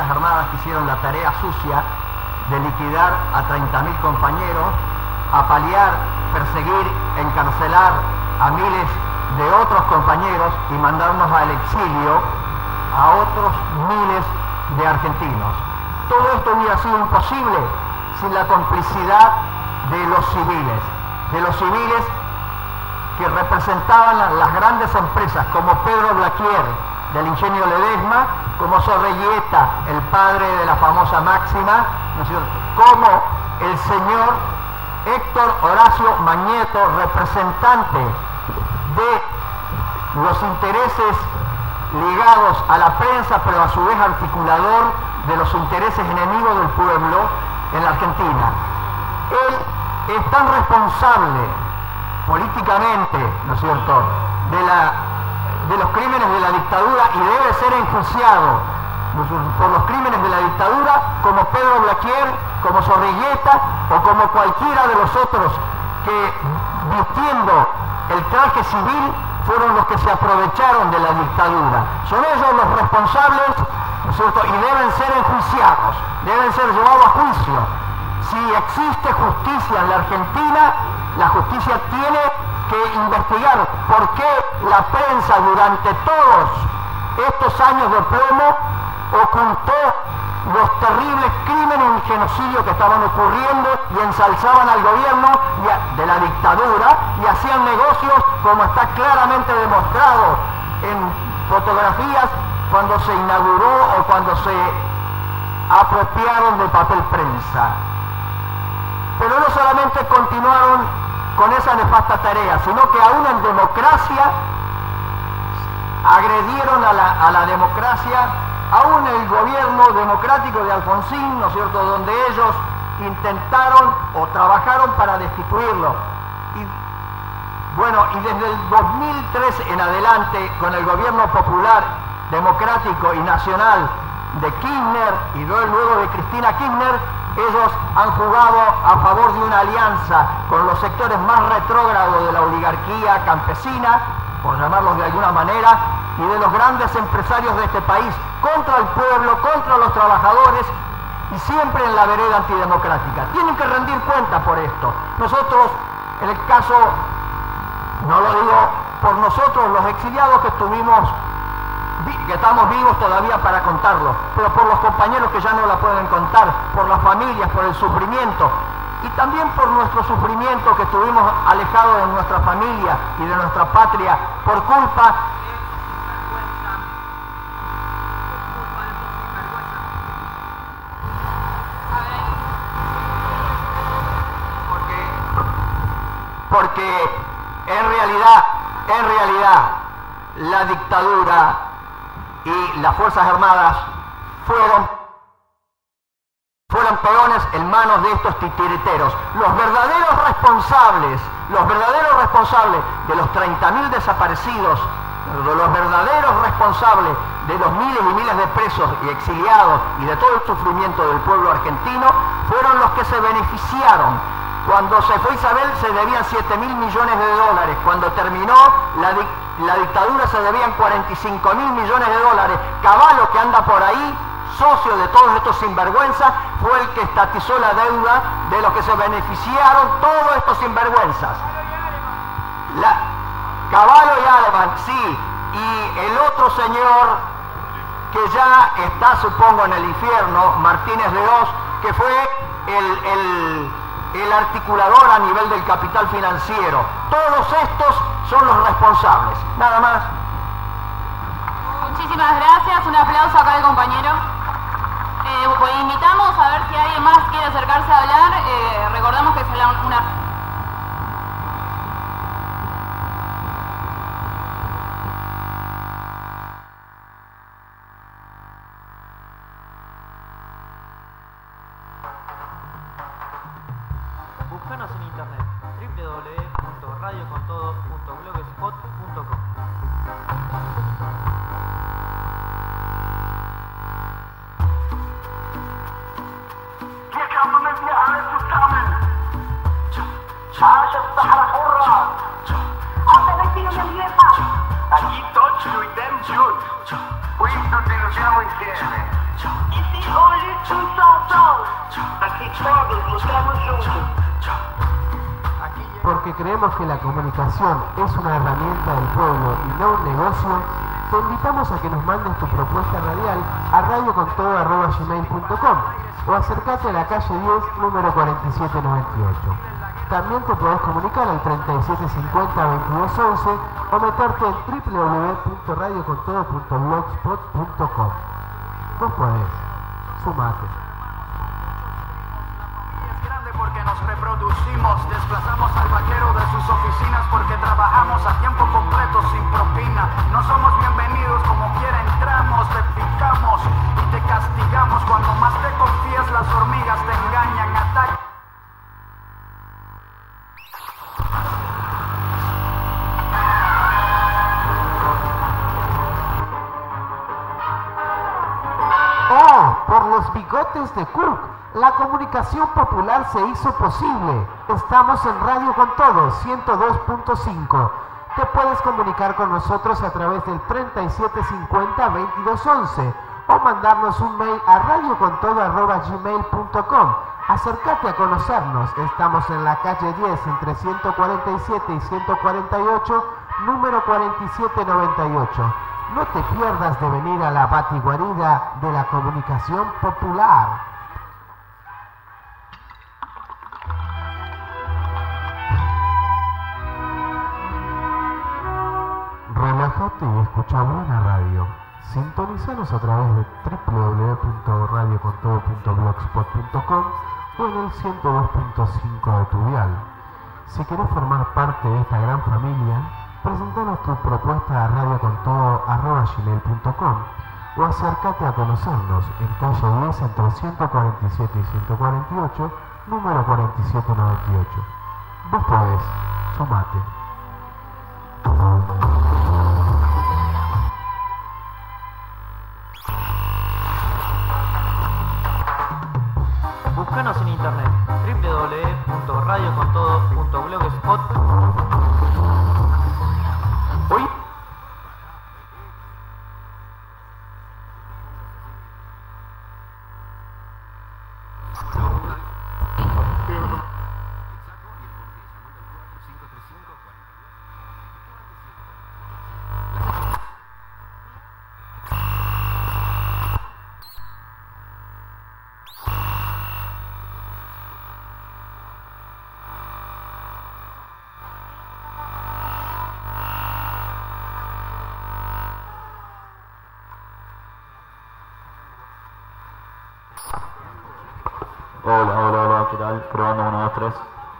Fuerzas Armadas que hicieron la tarea sucia de liquidar a 30.000 compañeros, apalear, perseguir, encarcelar a miles de otros compañeros y mandarnos al exilio a otros miles de argentinos. Todo esto hubiera sido imposible sin la complicidad de los civiles que representaban las grandes empresas como Pedro Blaquier del Ingenio Ledesma, como Zorreguieta, el padre de la famosa máxima, ¿no es cierto?, como el señor Héctor Horacio Mañeto, representante de los intereses ligados a la prensa, pero a su vez articulador de los intereses enemigos del pueblo en la Argentina. Él es tan responsable políticamente, ¿no es cierto?, de los crímenes de la dictadura y debe ser enjuiciado por los crímenes de la dictadura como Pedro Blaquier, como Zorrigueta o como cualquiera de los otros que, vistiendo el traje civil, fueron los que se aprovecharon de la dictadura. Son ellos los responsables, ¿no es cierto?, y deben ser enjuiciados, deben ser llevados a juicio. Si existe justicia en la Argentina, la justicia tiene que investigar por qué la prensa durante todos estos años de plomo ocultó los terribles crímenes y genocidio que estaban ocurriendo y ensalzaban al gobierno de la dictadura y hacían negocios, como está claramente demostrado en fotografías cuando se inauguró o cuando se apropiaron de papel prensa. Pero no solamente continuaron con esa nefasta tarea, sino que aún en democracia agredieron a la democracia, aún el gobierno democrático de Alfonsín, ¿no es cierto?, donde ellos intentaron o trabajaron para destituirlo. Y desde el 2003 en adelante, con el gobierno popular, democrático y nacional de Kirchner y luego de Cristina Kirchner, ellos han jugado a favor de una alianza con los sectores más retrógrados de la oligarquía campesina, por llamarlos de alguna manera, y de los grandes empresarios de este país, contra el pueblo, contra los trabajadores, y siempre en la vereda antidemocrática. Tienen que rendir cuenta por esto. Nosotros, en el caso, no lo digo por nosotros, los exiliados que estamos vivos todavía para contarlo, pero por los compañeros que ya no la pueden contar, por las familias, por el sufrimiento, y también por nuestro sufrimiento que estuvimos alejados de nuestra familia y de nuestra patria por culpa porque en realidad la dictadura y las Fuerzas Armadas fueron peones en manos de estos titiriteros. Los verdaderos responsables de los 30.000 desaparecidos, los verdaderos responsables de los miles y miles de presos y exiliados y de todo el sufrimiento del pueblo argentino, fueron los que se beneficiaron. Cuando se fue Isabel se debían 7.000 millones de dólares. Cuando terminó la dictadura se debían 45.000 millones de dólares. Cavallo, que anda por ahí, socio de todos estos sinvergüenzas, fue el que estatizó la deuda de los que se beneficiaron, todos estos sinvergüenzas. Cavallo y Alemán, sí. Y el otro señor que ya está, supongo, en el infierno, Martínez de Oz, que fue el articulador a nivel del capital financiero. Todos estos son los responsables. Nada más. Muchísimas gracias. Un aplauso acá al compañero. Pues invitamos a ver si alguien más quiere acercarse a hablar. Recordamos que es una... Búscanos en internet www.radiocontodo.blogspot.com. Hier kommen wir alle zusammen. عاش الصحراء حرة. Aquí todos lo idem juntos. Por isso denunciamo insieme. Y si oyes un salto, aquí todos nos estamos juntos. Porque creemos que la comunicación es una herramienta del pueblo y no un negocio, te invitamos a que nos mandes tu propuesta radial a radiocontodo@gmail.com o acércate a la calle 10, número 4798. También te podés comunicar al 3750-2211 o meterte en www.radiocontodo.blogspot.com. Vos podés, sumate. Porque nos reproducimos, desplazamos al vaquero de sus oficinas porque trabajamos a tiempo completo sin propina. No somos bienvenidos, como quiera entramos, te picamos y te castigamos. Cuando más te confías, las hormigas te engañan, atacan. ¡Oh! Por los bigotes de Cook. La comunicación popular se hizo posible. Estamos en Radio Con Todo 102.5. Te puedes comunicar con nosotros a través del 3750-2211 o mandarnos un mail a radiocontodo@gmail.com. Acércate a conocernos. Estamos en la calle 10 entre 147 y 148, número 4798. No te pierdas de venir a la batiguarida de la comunicación popular. Relájate y escucha buena radio. Sintonizanos a través de www.radiocontodo.blogspot.com o en el 102.5 de tu dial. Si querés formar parte de esta gran familia, presentanos tu propuesta a radiocontodo@gmail.com o acércate a conocernos en calle 10 entre 147 y 148, número 4798. Vos podés, sumate. Búscanos en internet www.radiocontodo.blogspot.com. Hoy Hola, ¿qué tal? Probando 1, 2, 3.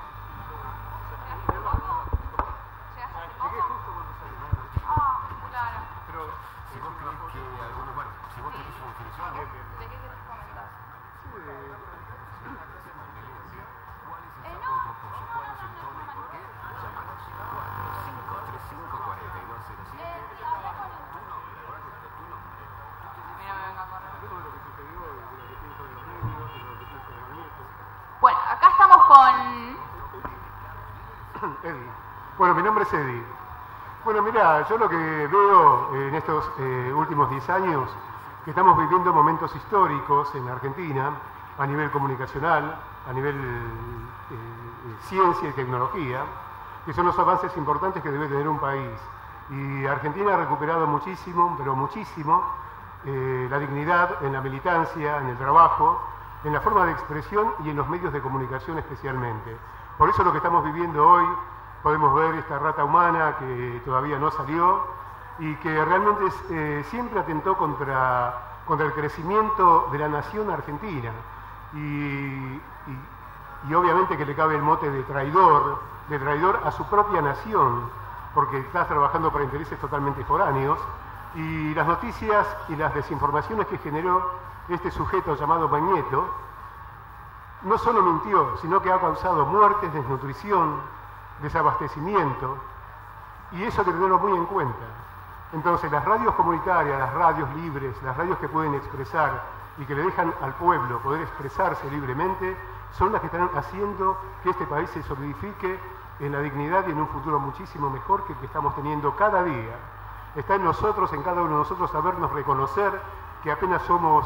Bueno, acá estamos con... Eddie. Bueno, mi nombre es Eddie. Bueno, mira, yo lo que veo en estos últimos 10 años, que estamos viviendo momentos históricos en Argentina, a nivel comunicacional, a nivel ciencia y tecnología, que son los avances importantes que debe tener un país. Y Argentina ha recuperado muchísimo, pero muchísimo, la dignidad en la militancia, en el trabajo, en la forma de expresión y en los medios de comunicación especialmente. Por eso lo que estamos viviendo hoy, podemos ver esta rata humana que todavía no salió y que realmente siempre atentó contra el crecimiento de la nación argentina. Y obviamente que le cabe el mote de traidor a su propia nación, porque está trabajando para intereses totalmente foráneos. Y las noticias y las desinformaciones que generó este sujeto llamado Mañeto, no solo mintió, sino que ha causado muertes, desnutrición, desabastecimiento, y eso hay que tenerlo muy en cuenta. Entonces, las radios comunitarias, las radios libres, las radios que pueden expresar y que le dejan al pueblo poder expresarse libremente, son las que están haciendo que este país se solidifique en la dignidad y en un futuro muchísimo mejor que el que estamos teniendo cada día. Está en nosotros, en cada uno de nosotros, sabernos reconocer que apenas somos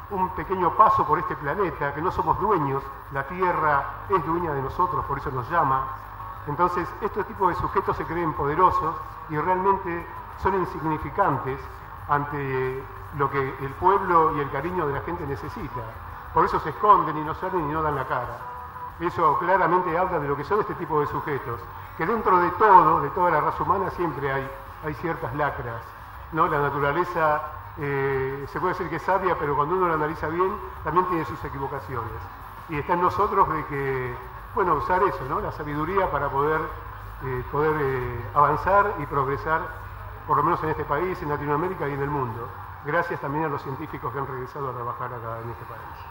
un pequeño paso por este planeta, que no somos dueños, la Tierra es dueña de nosotros, por eso nos llama. Entonces, estos tipos de sujetos se creen poderosos y realmente son insignificantes ante lo que el pueblo y el cariño de la gente necesita. Por eso se esconden y no salen y no dan la cara. Eso claramente habla de lo que son este tipo de sujetos, que dentro de todo, de toda la raza humana, siempre hay ciertas lacras, ¿no? La naturaleza se puede decir que es sabia, pero cuando uno la analiza bien, también tiene sus equivocaciones. Y está en nosotros de que, bueno, usar eso, ¿no? La sabiduría para poder avanzar y progresar, por lo menos en este país, en Latinoamérica y en el mundo. Gracias también a los científicos que han regresado a trabajar acá en este país.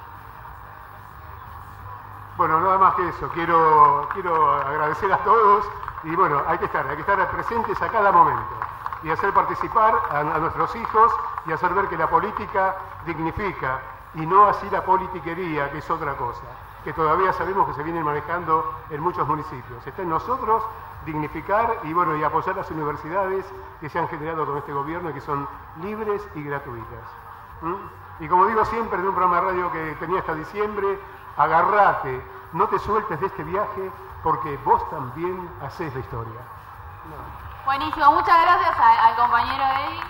Bueno, nada más que eso. Quiero agradecer a todos y bueno, hay que estar presentes a cada momento y hacer participar a nuestros hijos y hacer ver que la política dignifica y no así la politiquería, que es otra cosa, que todavía sabemos que se viene manejando en muchos municipios. Está en nosotros dignificar y bueno, y apoyar las universidades que se han generado con este gobierno y que son libres y gratuitas. Y como digo siempre en un programa de radio que tenía hasta diciembre, agarrate, no te sueltes de este viaje porque vos también hacés la historia. Buenísimo, muchas gracias al compañero Eddie.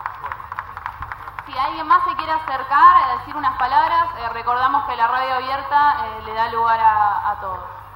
Si alguien más se quiere acercar a decir unas palabras, recordamos que la radio abierta le da lugar a todos.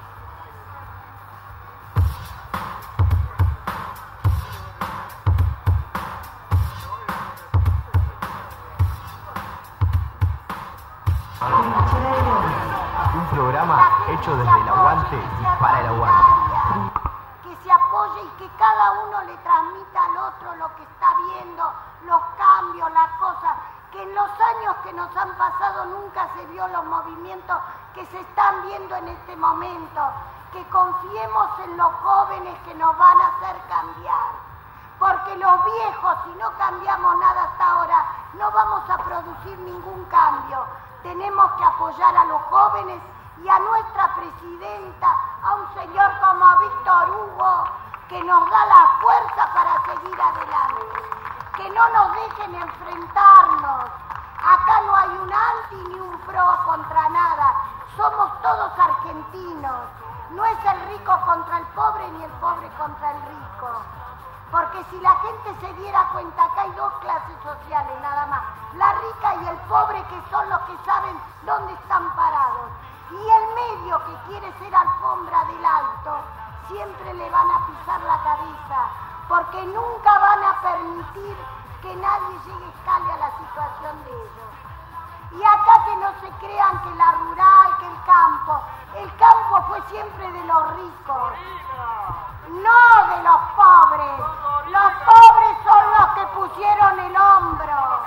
Un programa hecho desde el aguante y para el aguante. Que se apoye y que cada uno le transmita al otro lo que está viendo, los cambios, las cosas, que en los años que nos han pasado nunca se vio los movimientos que se están viendo en este momento, que confiemos en los jóvenes que nos van a hacer cambiar, porque los viejos, si no cambiamos nada hasta ahora, no vamos a producir ningún cambio. Tenemos que apoyar a los jóvenes y a nuestra presidenta, a un señor como Víctor Hugo, que nos da la fuerza para seguir adelante. Que no nos dejen enfrentarnos. Acá no hay un anti ni un pro contra nada. Somos todos argentinos. No es el rico contra el pobre ni el pobre contra el rico. Porque si la gente se diera cuenta que hay dos clases sociales nada más, la rica y el pobre, que son los que saben dónde están parados, y el medio que quiere ser alfombra del alto, siempre le van a pisar la cabeza, porque nunca van a permitir que nadie llegue escale a la situación de ellos. Y acá que no se crean que la rural, que el campo fue siempre de los ricos, no de los pobres. Los pobres son los que pusieron el hombro.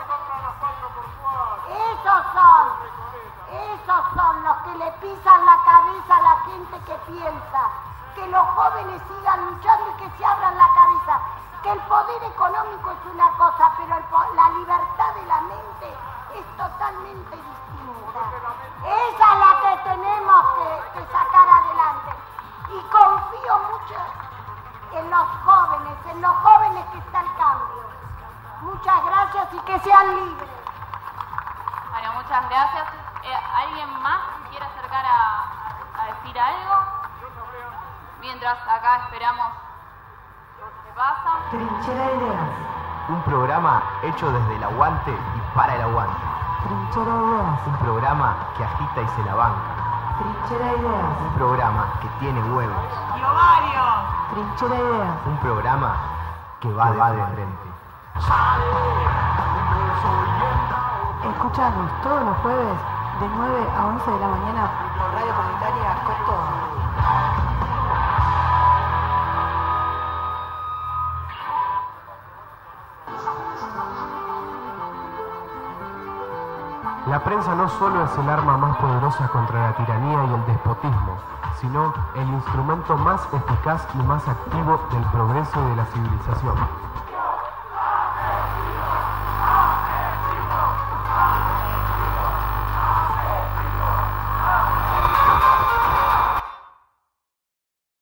Esos son los que le pisan la cabeza a la gente que piensa. Que los jóvenes sigan luchando y que se abran la cabeza. Que el poder económico es una cosa, pero la libertad de la mente es totalmente distinta. Esa es la que tenemos que sacar adelante. Y confío mucho en los jóvenes que está el cambio. Muchas gracias y que sean libres. Bueno, muchas gracias. ¿Alguien más quiere acercar a decir algo? Mientras acá esperamos qué pasa. Trinchera Ideas. Un programa hecho desde el aguante y para el aguante. Trinchera Ideas. Un programa que agita y se la banca. Trinchera Ideas. Un programa que tiene huevos. ¡Y ovarios! Trinchera Ideas. Un programa que va de frente. Escúchanos todos los jueves de 9 a 11 de la mañana por Radio Comunitaria Costó. La prensa no solo es el arma más poderosa contra la tiranía y el despotismo, sino el instrumento más eficaz y más activo del progreso de la civilización.